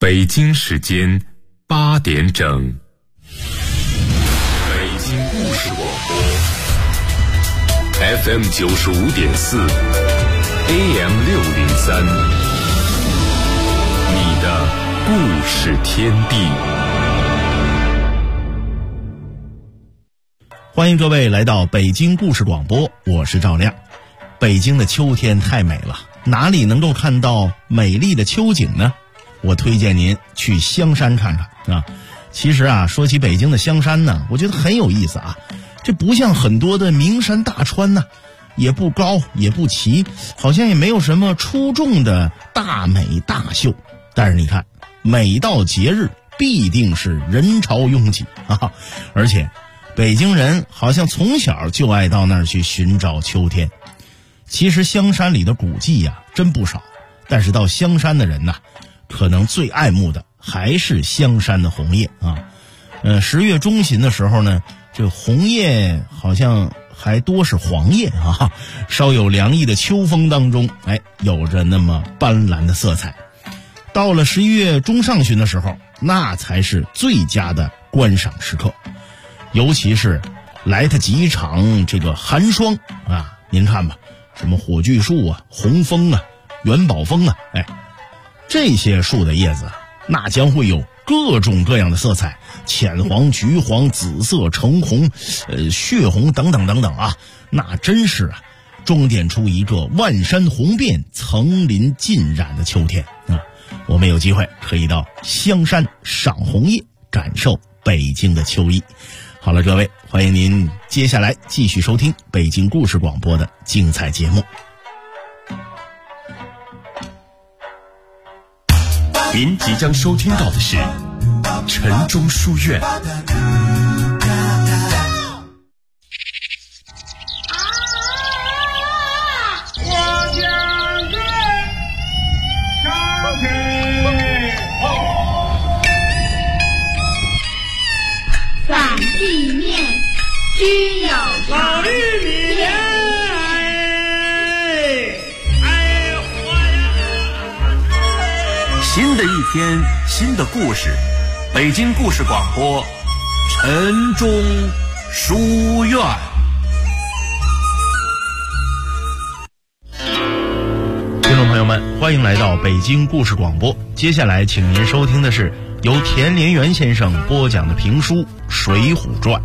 北京时间8点整，北京故事广播 FM 95.4 AM 603，你的故事天地。 欢迎各位来到北京故事广播，我是赵亮。北京的秋天太美了，哪里能够看到美丽的秋景呢？我推荐您去香山看看啊。其实啊，说起北京的香山呢，我觉得很有意思啊。这不像很多的名山大川呢，也不高也不齐，好像也没有什么出众的大美大秀。但是你看，每到节日必定是人潮拥挤啊，而且北京人好像从小就爱到那儿去寻找秋天。其实香山里的古迹呀，真不少，但是到香山的人呐，可能最爱慕的还是香山的红叶啊。10月中旬的时候呢，这红叶好像还多是黄叶啊，稍有凉意的秋风当中，有着那么斑斓的色彩。到了11月中上旬的时候，那才是最佳的观赏时刻，尤其是来它几场这个寒霜啊，您看吧，什么火炬树啊、红枫啊、元宝枫啊，这些树的叶子那将会有各种各样的色彩，浅黄、橘黄、紫色、橙红、血红等等等等啊，那真是啊，装点出一个万山红遍、层林尽染的秋天啊！我们有机会可以到香山赏红叶，感受北京的秋意。好了，各位，欢迎您接下来继续收听北京故事广播的精彩节目。 您即将收听到的是城中书院。 反地面居有常， 新的一天，新的故事，北京故事广播，城中书院。 听众朋友们，欢迎来到北京故事广播。接下来请您收听的是由田连元先生播讲的评书《水浒传》。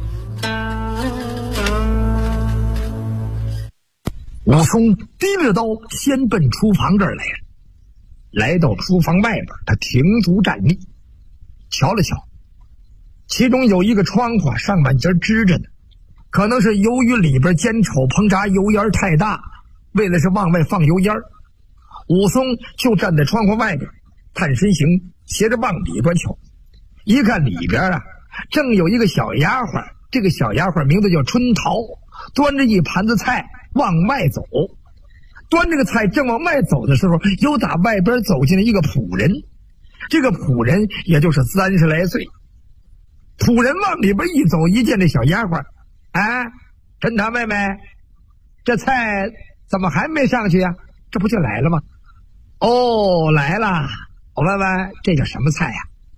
武松提着刀先奔厨房这儿来了。来到厨房外边，他停足站立，瞧了瞧，其中有一个窗户上半截支着呢，可能是由于里边煎炒烹炸油烟太大，为了是往外放油烟，武松就站在窗户外边，探身形，斜着往里边瞧。一看里边啊，正有一个小丫鬟，这个小丫鬟名字叫春桃，端着一盘子菜往外走。端这个菜正往外走的时候，又打外边走进了一个仆人。这个仆人也就是30来岁。仆人往里边一走，一见这小丫鬟，陈堂妹妹，这菜怎么还没上去呀？这不就来了吗？哦，来了。我问问，这叫什么菜呀？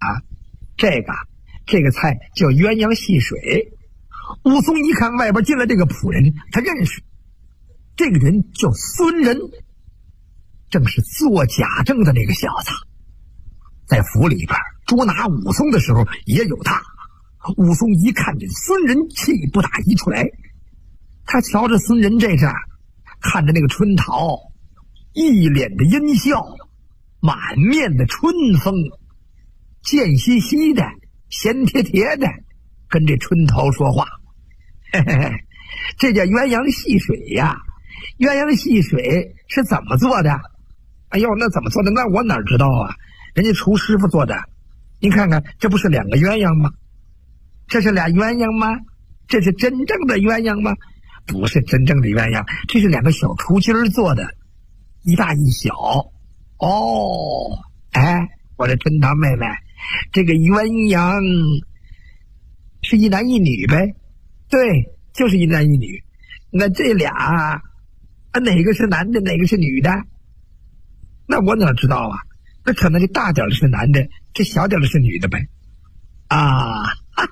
这个菜叫鸳鸯戏水。武松一看外边进来这个仆人，他认识。这个人叫孙仁，正是做贾政的那个小子，在府里边捉拿武松的时候也有他。武松一看见孙仁，气不打一处来。他瞧着孙仁这阵，看着那个春桃，一脸的阴笑，满面的春风，贱兮兮的，闲贴贴的跟这春桃说话。嘿嘿嘿，这叫鸳鸯戏水呀。鸳鸯戏水是怎么做的？哎呦，那怎么做的？那我哪知道啊？人家厨师傅做的。您看看，这不是2个鸳鸯吗？这是俩鸳鸯吗？这是真正的鸳鸯吗？不是真正的鸳鸯，这是2个小雏鸡做的，一大一小。哦，我的春堂妹妹，这个鸳鸯是一男一女呗？对，就是一男一女。那这俩哪个是男的，哪个是女的？那我哪知道啊？那可能这大点的是男的， 这小点的是女的呗？啊，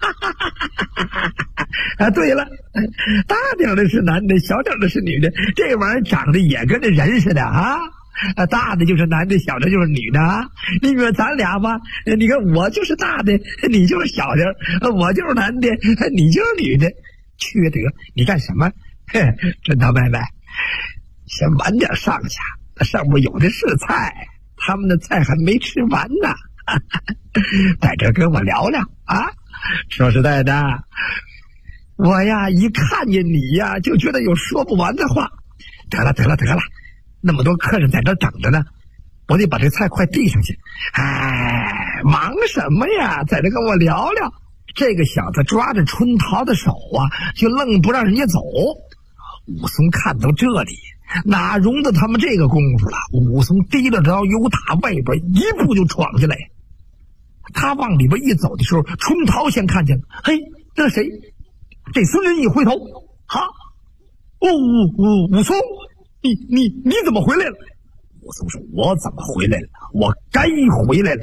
对了，大点的是男的，小点的是女的，这玩意儿长得也跟这人似的啊。大的就是男的，小的就是女的啊。你说咱俩吧，你看我就是大的，你就是小的，我就是男的，你就是女的，缺德！你干什么？真他妹妹，先晚点上去，那上面有的是菜，他们的菜还没吃完呢。在这跟我聊聊啊！说实在的，我呀一看见你呀，就觉得有说不完的话。得了，那么多客人在这等着呢，我得把这菜快递上去。哎，忙什么呀？在这跟我聊聊。这个小子抓着春桃的手啊，就愣不让人家走。武松看到这里，哪容得他们这个功夫了？武松提了刀，由打外边一步就闯进来。他往里边一走的时候，春桃先看见了，嘿，那谁？这孙仁一回头，哈，武松。你怎么回来了？武松说：“我怎么回来了？我该回来了。”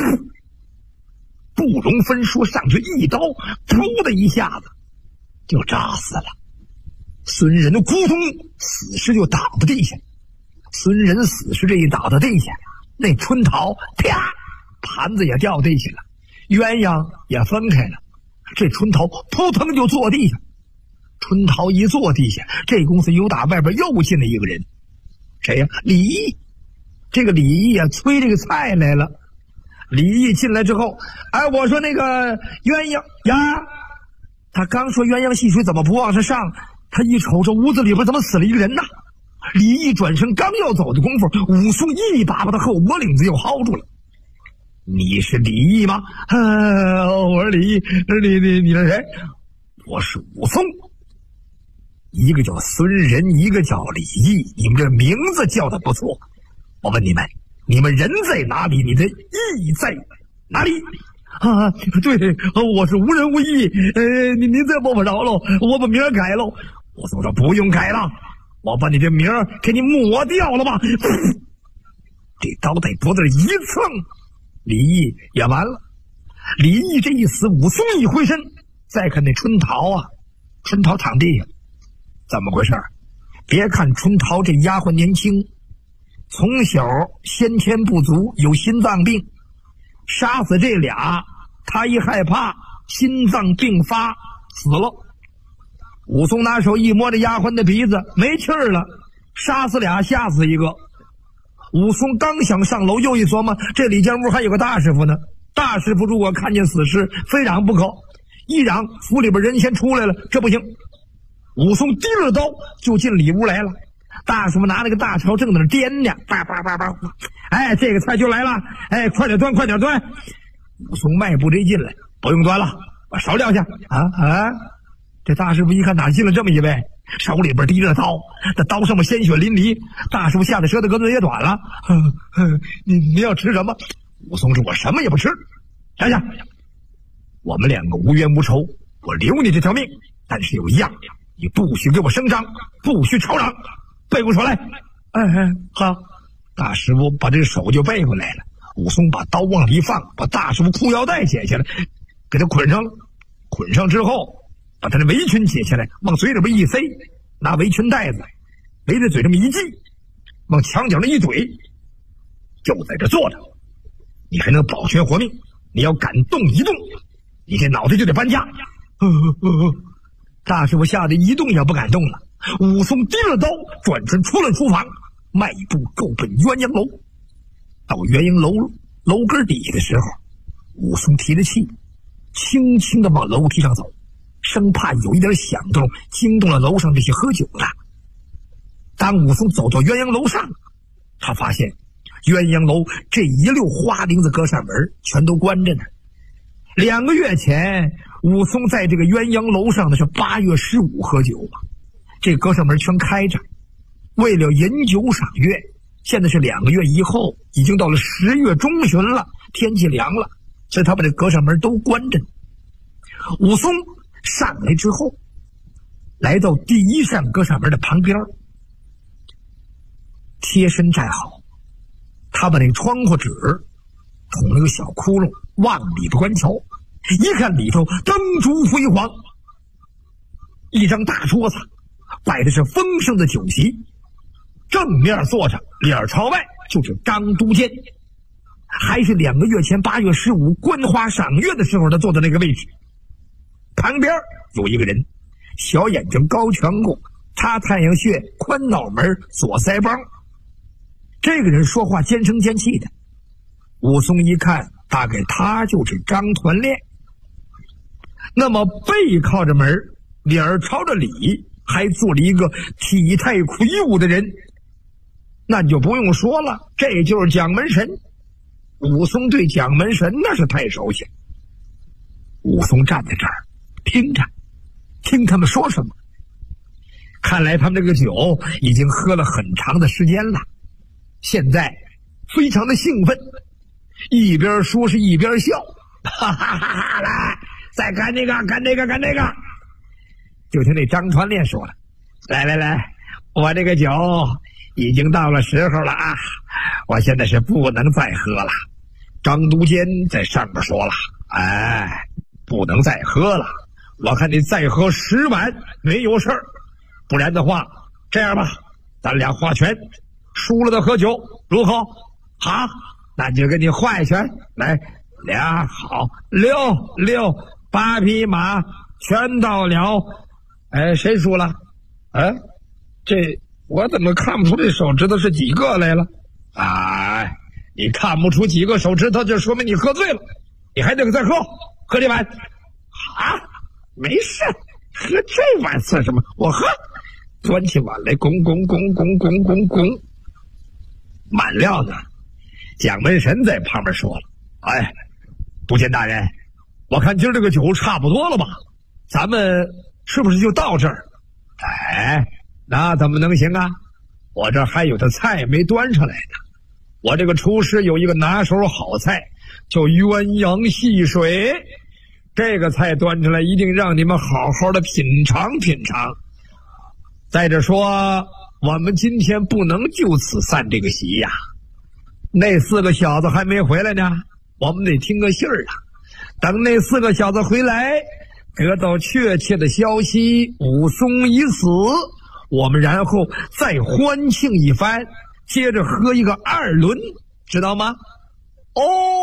不容分说，上去一刀，噗的一下子就扎死了。孙仁咕咚死尸就倒在地下。孙仁死尸这一倒到地下，那春桃啪，盘子也掉地下了，鸳鸯也分开了。这春桃扑腾就坐地下。春桃一坐地下，这公司由打外边又进了一个人，谁呀？李毅。这个李毅呀，催这个菜来了。李毅进来之后，哎，我说那个鸳鸯呀，他刚说鸳鸯戏水怎么不往上上？他一瞅这屋子里边怎么死了一个人呢？李毅转身刚要走的功夫，武松一把把他后脖领子又薅住了。你是李毅吗？我是李毅。你是谁？我是武松。一个叫孙仁，一个叫李毅，你们这名字叫的不错。我问你们，你们人在哪里？你的义在哪里？啊，对，我是无人无义。您再把我饶了，我把名儿改了。武松说不用改了，我把你这名儿给你抹掉了吧。这刀在脖子上一蹭，李毅也完了。李毅这一死，武松一回身，再看那春桃啊，春桃躺地下。怎么回事？别看春桃这丫鬟年轻，从小先天不足，有心脏病，杀死这俩，他一害怕，心脏病发死了。武松拿手一摸这丫鬟的鼻子，没气儿了，杀死俩，吓死一个。武松刚想上楼，又一琢磨，这里间屋还有个大师傅呢。大师傅如果看见死尸，非嚷不可，一嚷府里边人先出来了，这不行。武松提了刀就进里屋来了。大师傅拿那个大勺正在那颠呢，叭，哎，这个菜就来了，哎，快点端。武松迈步这一进来，不用端了，把勺撂下。这大师傅一看哪进了这么一位，手里边提着刀，这刀上面鲜血淋漓。大师傅吓得舌头根子也短了。你要吃什么？武松说：我什么也不吃。站下，我们两个无冤无仇，我留你这条命，但是有一样，你不许给我声张，不许吵嚷，背过手来。好。大师傅把这手就背回来了。武松把刀往里一放，把大师傅裤腰带解下来，给他捆上了。捆上之后，把他的围裙解下来，往嘴里边一塞，拿围裙带子围在嘴上一系，往墙角上一怼，就在这坐着。你还能保全活命，你要敢动一动，你这脑袋就得搬家。大师傅吓得一动也不敢动了。武松提了刀，转身出了厨房，迈步够奔鸳鸯楼。到鸳鸯楼根底的时候，武松提着气，轻轻地往楼梯上走，生怕有一点响动惊动了楼上这些喝酒的。当武松走到鸳鸯楼上，他发现鸳鸯楼这一溜花钉子隔扇门全都关着呢。2个月前，武松在这个鸳鸯楼上的是8月15喝酒嘛，这隔扇门全开着，为了饮酒赏月。现在是2个月以后，已经到了10月中旬了，天气凉了，所以他把这隔扇门都关着。武松上来之后，来到第一扇隔扇门的旁边，贴身站好，他把那个窗户纸捅了个小窟窿，往里边观瞧，一看里头灯烛辉煌，一张大桌子摆的是丰盛的酒席，正面坐着，脸朝外就是张都监，还是2个月前8月15观花赏月的时候他坐的那个位置。旁边有一个人，小眼睛高颧骨，擦太阳穴，宽脑门，左腮帮。这个人说话尖声尖气的，武松一看，大概他就是张团练。那么背靠着门，脸朝着里，还坐了一个体态魁梧的人，那你就不用说了，这就是蒋门神。武松对蒋门神那是太熟悉。武松站在这儿听着，听他们说什么。看来他们这个酒已经喝了很长的时间了，现在非常的兴奋，一边说是一边笑，哈哈哈哈！来，再干这个，干这个，干这个。就听那张团练说了：“来来来，我这个酒已经到了时候了啊！我现在是不能再喝了。张都监在上面说了，哎，不能再喝了。我看你再喝10碗没有事儿，不然的话，这样吧，咱俩划拳，输了的喝酒，如何？好，那就给你划一拳，来，2好，6 8匹马全到了。哎，谁输了？哎，这我怎么看不出这手指头是几个来了？哎，你看不出几个手指头，就说明你喝醉了，你还得再喝这碗。啊，没事，喝这碗算什么？我喝，端起碗来，拱。满料呢，蒋门神在旁边说了：“哎，都监大人，我看今儿这个酒差不多了吧？咱们是不是就到这儿？”哎，那怎么能行啊？我这还有的菜没端上来呢。我这个厨师有一个拿手好菜，叫鸳鸯戏水。这个菜端出来，一定让你们好好的品尝品尝。再者说，我们今天不能就此散这个席呀。那4个小子还没回来呢，我们得听个信儿啊。等那4个小子回来，得到确切的消息，武松已死，我们然后再欢庆一番，接着喝一个2轮，知道吗？哦，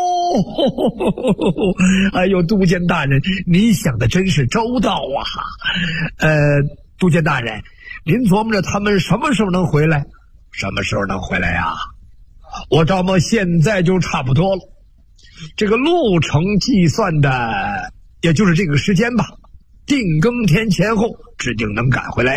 哎呦，都监大人，您想的真是周到啊！都监大人，您琢磨着他们什么时候能回来？什么时候能回来呀？我照摸现在就差不多了。这个路程计算的，也就是这个时间吧。定更天前后，指定能赶回来。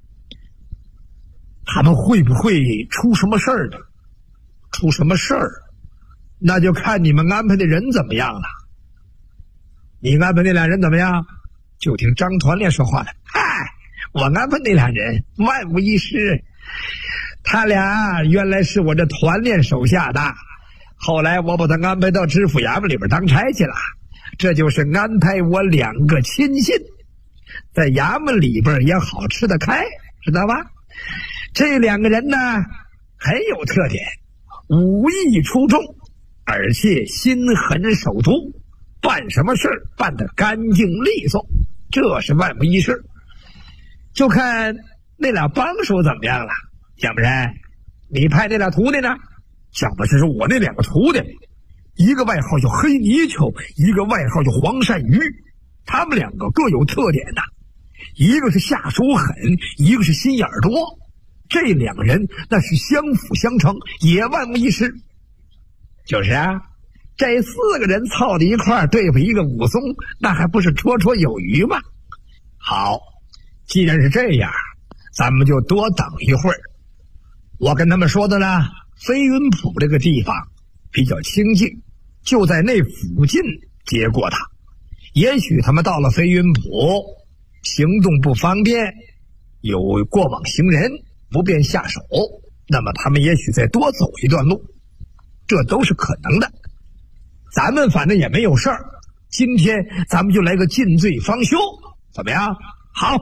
他们会不会出什么事儿呢？出什么事儿？那就看你们安排的人怎么样了。你安排那俩人怎么样？就听张团练说话了。嗨，我安排那俩人万无一失，他俩原来是我这团练手下的，后来我把他安排到知府衙门里边当差去了，这就是安排我2个亲信，在衙门里边也好吃得开，知道吧？这2个人呢很有特点，武艺出众，而且心狠手毒，办什么事儿办得干净利索，这是万无一失。就看那俩帮手怎么样了。蒋门神，你派那俩徒弟呢？蒋门神是我那2个徒弟，一个外号叫黑泥鳅，一个外号叫黄鳝鱼，他们2个各有特点的，一个是下手狠，一个是心眼多，这2个人那是相辅相成，也万无一失。就是啊，这4个人凑在一块儿对付一个武松，那还不是绰绰有余吗？好，既然是这样，咱们就多等一会儿。我跟他们说的呢，飞云浦这个地方比较清静，就在那附近接过他。也许他们到了飞云浦，行动不方便，有过往行人不便下手，那么他们也许再多走一段路，这都是可能的。咱们反正也没有事儿，今天咱们就来个尽罪方休，怎么样？好。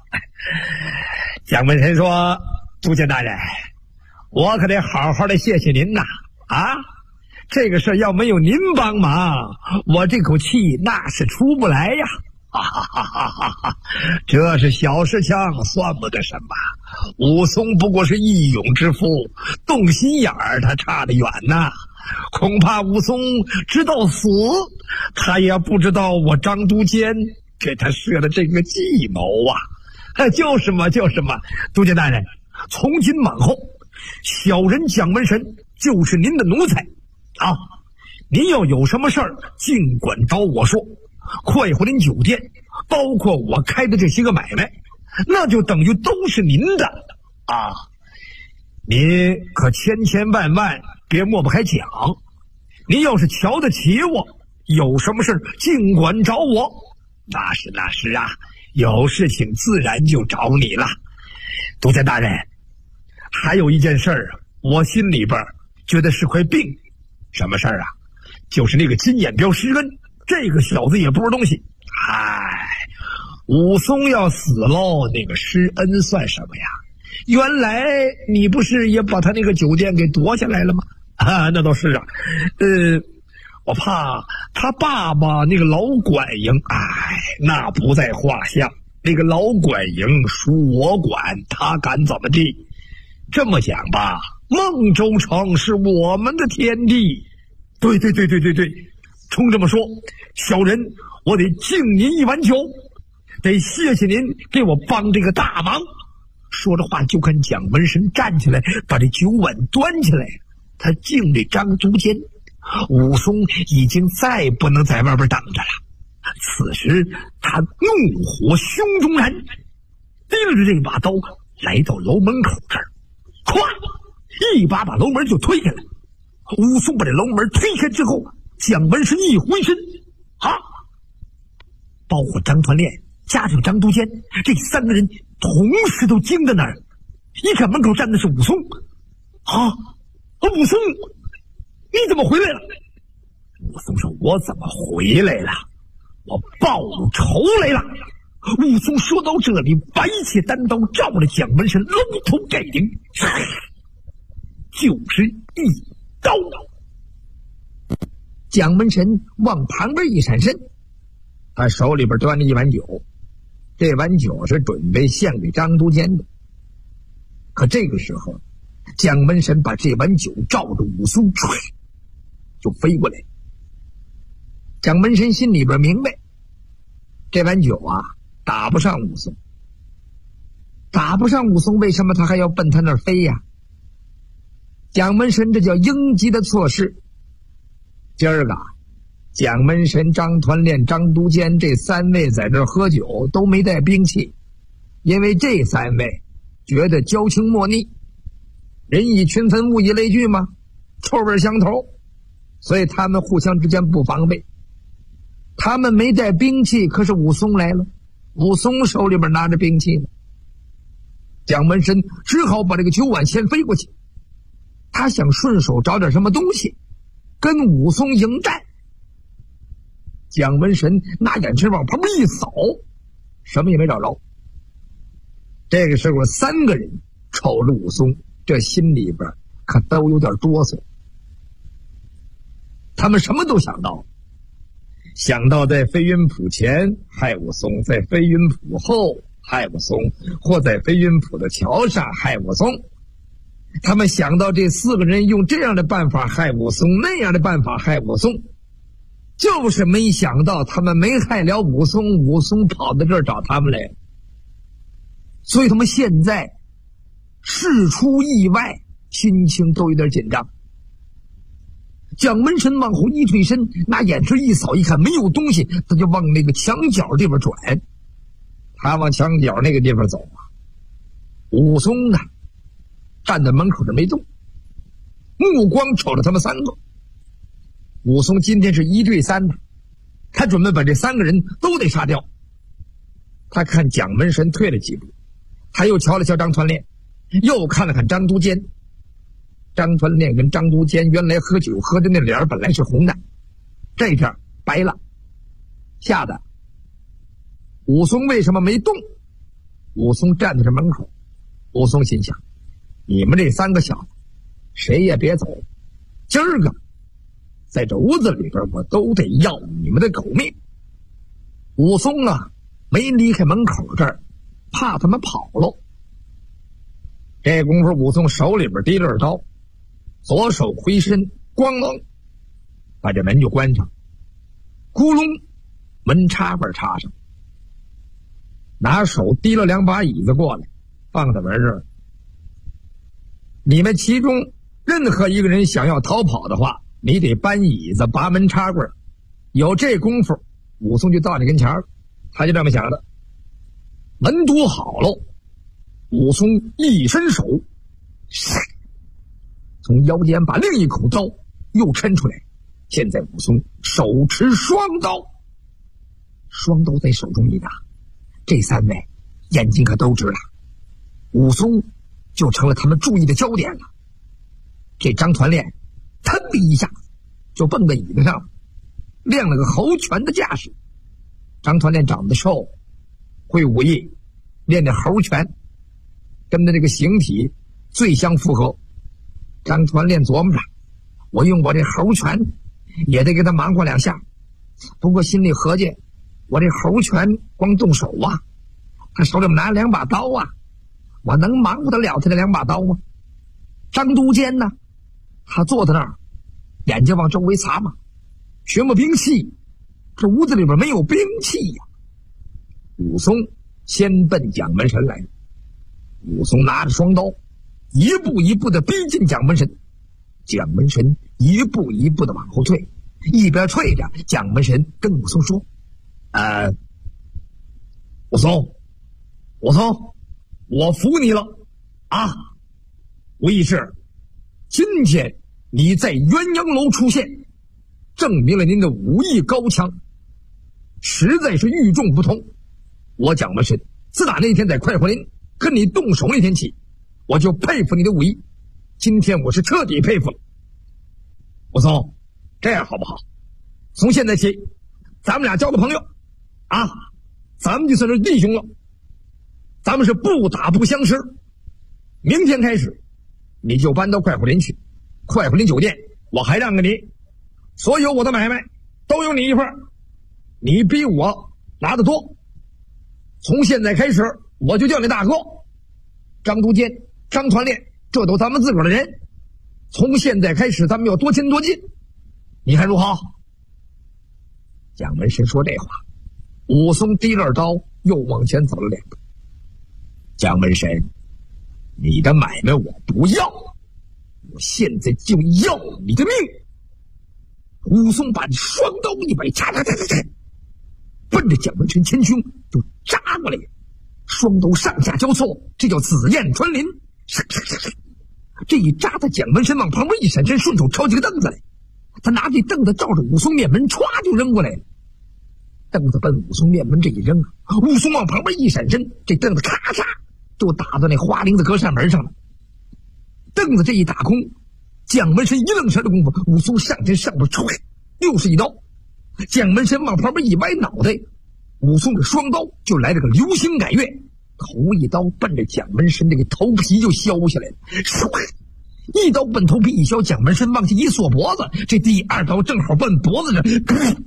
蒋门神说：都监大人，我可得好好的谢谢您呐！啊， 这个事要没有您帮忙，我这口气那是出不来呀！哈哈哈哈哈哈！这是小事情，算不得什么。武松不过是义勇之夫，动心眼儿他差得远呐。恐怕武松直到死，他也不知道我张都监给他设的这个计谋啊！就是嘛，就是嘛，都监大人，从今往后，小人蒋门神就是您的奴才啊！您要有什么事儿，尽管找我说。快活林酒店，包括我开的这些个买卖，那就等于都是您的啊！您可千千万万别抹不开讲。您要是瞧得起我，有什么事尽管找我。那是啊，有事情自然就找你了。都监大人，还有一件事儿啊，我心里边觉得是块病。什么事儿啊？就是那个金眼彪施恩。这个小子也不是东西，武松要死喽，那个施恩算什么呀？原来你不是也把他那个酒店给夺下来了吗？那倒是啊，我怕他爸爸那个老管营，那不在话下。那个老管营属我管，他敢怎么地？这么讲吧，孟州城是我们的天地。对，冲这么说，小人我得敬您一碗酒，得谢谢您给我帮这个大忙。说着话，就看蒋门神站起来，把这酒碗端起来，他敬这张都监。武松已经再不能在外边等着了，此时他怒火胸中燃，提着这把刀来到楼门口这儿，咵一把楼门就推开了。武松把这楼门推开之后，蒋门神一回身，包括张团练加上张都监，这三个人同时都惊在那儿。一看门口站的是武松，武松，你怎么回来了？武松说：“我怎么回来了？我报仇来了。”武松说到这里，摆起单刀，照着蒋门神搂头盖顶，就是一刀。蒋门神往旁边一闪身，他手里边端着一碗酒，这碗酒是准备献给张都监的。可这个时候，蒋门神把这碗酒照着武松就飞过来。蒋门神心里边明白，这碗酒打不上武松，打不上武松，为什么他还要奔他那儿飞呀？蒋门神这叫应急的措施。今儿个蒋门神、张团练、张都监这三位在这儿喝酒，都没带兵器，因为这三位觉得交情莫逆，人以群分，物以类聚嘛，臭味相投，所以他们互相之间不防备。他们没带兵器，可是武松来了，武松手里边拿着兵器了。蒋门神只好把这个酒碗先飞过去，他想顺手找点什么东西跟武松迎战。蒋门神拿眼神往旁边一扫，什么也没找着。这个时候三个人瞅着武松，这心里边可都有点哆嗦。他们什么都想到，想到在飞云浦前害武松，在飞云浦后害武松，或在飞云浦的桥上害武松。他们想到这四个人用这样的办法害武松，那样的办法害武松，就是没想到他们没害了武松，武松跑到这儿找他们来了。所以他们现在事出意外，心情都有点紧张。蒋门神往后一退身，拿眼神一扫，一看没有东西，他就往那个墙角地方转。他往墙角那个地方走武松呢站在门口这没动，目光瞅着他们三个。武松今天是1对3的，他准备把这三个人都得杀掉。他看蒋门神退了几步，他又瞧了瞧张团练，又看了看张都监。张团练跟张都监原来喝酒喝的那脸本来是红的，这片白了，吓得武松为什么没动？武松站在这门口，武松心想，你们这三个小子谁也别走，今儿个在这屋子里边，我都得要你们的狗命。武松啊，没离开门口这儿，怕他们跑喽。这功夫，武松手里边提了刀，左手回身，咣啷，把这门就关上，咕隆，门插板插上，拿手提了2把椅子过来，放在门这儿。你们其中任何一个人想要逃跑的话，你得搬椅子，拔门插棍。有这功夫，武松就到你跟前儿，他就这么想的。门堵好喽，武松一伸手，从腰间把另一口刀又抻出来。现在武松手持双刀，双刀在手中一拿，这3位眼睛可都直了，武松就成了他们注意的焦点了。这张团练腾的一下就蹦在椅子上，练了个猴拳的架势。张团练长得瘦，会武艺，练的猴拳跟他这个形体最相符合。张团练琢磨着，我用我这猴拳也得给他忙活2下，不过心里合计，我这猴拳光动手啊，他手里拿2把刀啊，我能忙活得了他这2把刀吗？张都监呢，他坐在那儿，眼睛往周围擦嘛，寻摸兵器，这屋子里边没有兵器呀。武松先奔蒋门神来，武松拿着双刀，一步一步的逼近蒋门神。蒋门神一步一步的往后退，一边退着，蒋门神跟武松说：“武松，我服你了啊！无疑是今天你在鸳鸯楼出现，证明了您的武艺高强，实在是与众不同。我蒋门神自打那天在快活林跟你动手那天起，我就佩服你的武艺，今天我是彻底佩服了。武松，这样好不好？从现在起，咱们俩交个朋友啊，咱们就算是弟兄了，咱们是不打不相识。明天开始，你就搬到快活林去，快活林酒店我还让给你，所有我的买卖都有你一份，你比我拿得多。从现在开始，我就叫你大哥。张都监、张团练，这都咱们自个儿的人，从现在开始咱们要多亲多近，你看如何？蒋门神说这话，武松提着刀又往前走了2步。蒋门神，你的买卖我不要，我现在就要你的命。武松把双刀一摆，嚓嚓嚓嚓嚓，奔着蒋门神前胸就扎过来，双刀上下交错，这叫紫焰穿林。这一扎的蒋门神往旁边一闪身，顺手抄起个凳子来，他拿这凳子照着武松面门歘就扔过来了。凳子奔武松面门这一扔啊，武松往旁边一闪身，这凳子咔嚓就打到那花翎子隔扇门上了。凳子这一打空，蒋门神一愣神的功夫，武松上前上边唰又是一刀，蒋门神往旁边一歪脑袋，武松的双刀就来了个流星赶月，头一刀奔着蒋门神那个头皮就削下来了，唰一刀奔头皮一削，蒋门神往下一缩脖子，这第2刀正好奔脖子上，咕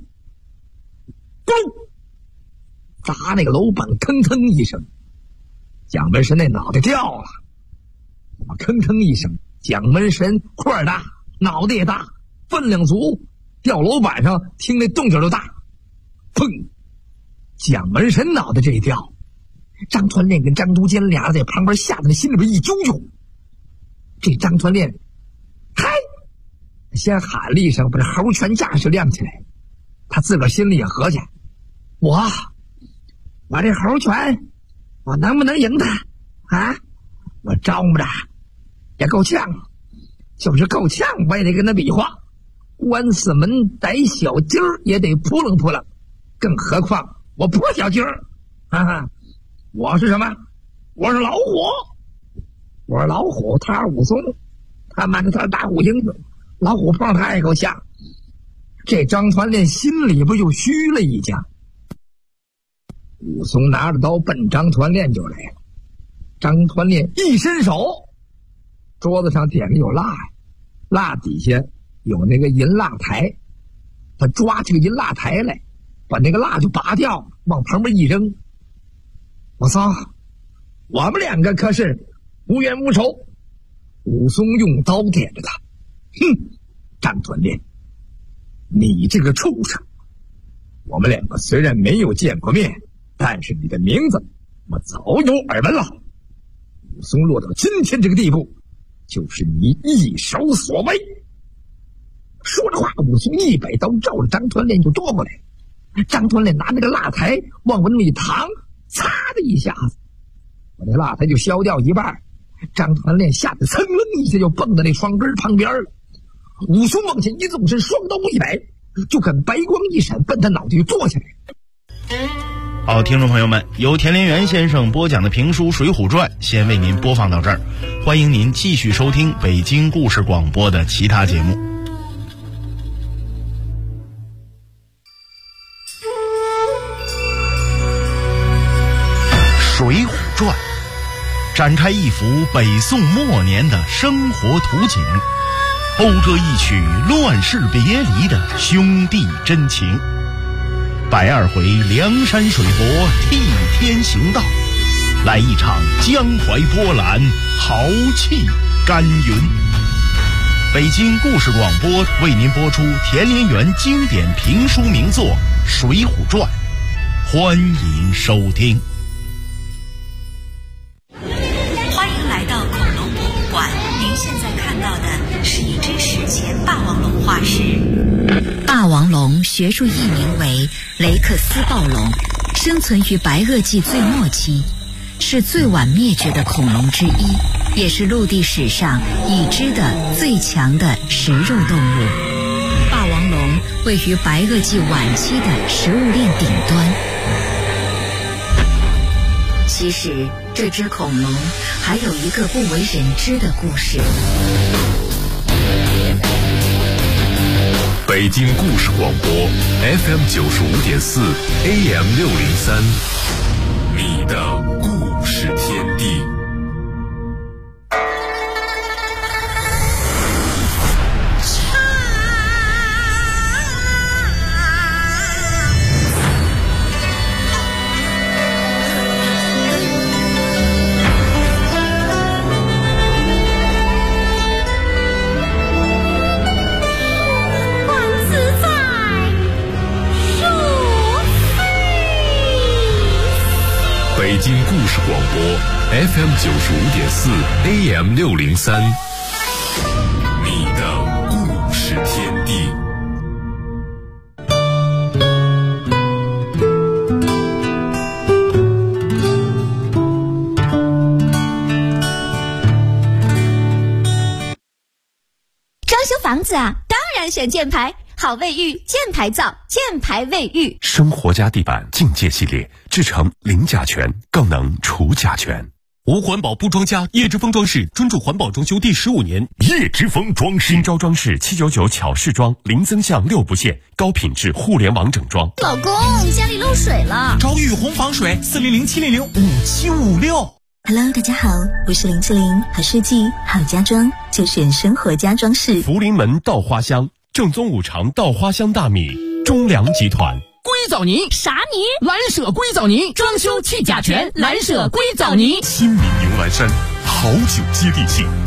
砸那个楼板，吭吭一声，蒋门神那脑袋掉了，吭吭一声，蒋门神块大，脑袋也大，分量足，掉楼板上听那动静就大，砰！蒋门神脑袋这一掉，张团练跟张都监俩人在旁边吓得那心里边一揪揪。这张团练嗨先喊了一声，把这猴拳架势亮起来，他自个儿心里也合计，我这猴拳我能不能赢他啊？我招摸着也够呛，就是够呛我也得跟他比划，关死门逮小鸡儿也得扑棱扑棱，更何况我不是小鸡儿啊，我是什么？我是老虎，我是老虎，他是武松，他妈的他是大虎鹰子，老虎碰他也够呛。这张团练心里不就虚了一下。武松拿着刀奔张团练就来了，张团练一伸手，桌子上点了有蜡呀，蜡底下有那个银蜡台，他抓起个银蜡台来，把那个蜡就拔掉，往旁边一扔。我说我们两个可是无冤无仇。武松用刀点着他，哼，张团练，你这个畜生，我们两个虽然没有见过面，但是你的名字我早有耳闻了。武松落到今天这个地步，就是你一手所为。说着话，武松一摆刀，照着张团练就剁过来。张团练拿那个蜡台往我那么一躺，擦的一下子，我那蜡台就削掉一半。张团练吓得噌楞一下就蹦到那床根旁边了。武松往前一纵身，双刀一摆，就看白光一闪，奔他脑袋就坐下来。 好，听众朋友们，由田连元先生播讲的评书《水浒传》先为您播放到这儿，欢迎您继续收听北京故事广播的其他节目。《水浒传》展开一幅北宋末年的生活图景，讴歌一曲乱世别离的兄弟真情。120回梁山水泊替天行道，来一场江淮波澜，豪气干云。北京故事广播为您播出田连元经典评书名作《水浒传》，欢迎收听。 现在看到的是一只史前霸王龙化石。霸王龙学术译名为雷克斯暴龙，生存于白垩纪最末期，是最晚灭绝的恐龙之一，也是陆地史上已知的最强的食肉动物。霸王龙位于白垩纪晚期的食物链顶端。其实这只恐龙还有一个不为人知的故事。 北京故事广播 FM 95.4 AM 603，你的故事天地。北京故事广播 FM 95.4 AM 603，你的故事天地。 装修房子啊，当然选箭牌。好卫浴，箭牌造，箭牌卫浴。 生活家地板境界系列，制成零甲醛，更能除甲醛。 无环保不装家，叶之峰装饰专注环保装修第15年。 叶之峰装饰，新招装饰799巧饰装，零增项6不限，高品质互联网整装。 老公，家里漏水了， 找雨虹防水，400-700-5756。 Hello， 大家好，我是林志玲，好设计好家装就选生活家装饰。 福临门稻花香，正宗五常稻花香大米，中粮集团。 硅藻泥啥泥？ 蓝舍硅藻泥，装修去甲醛，蓝舍硅藻泥。 亲民迎蓝山，好酒接地气，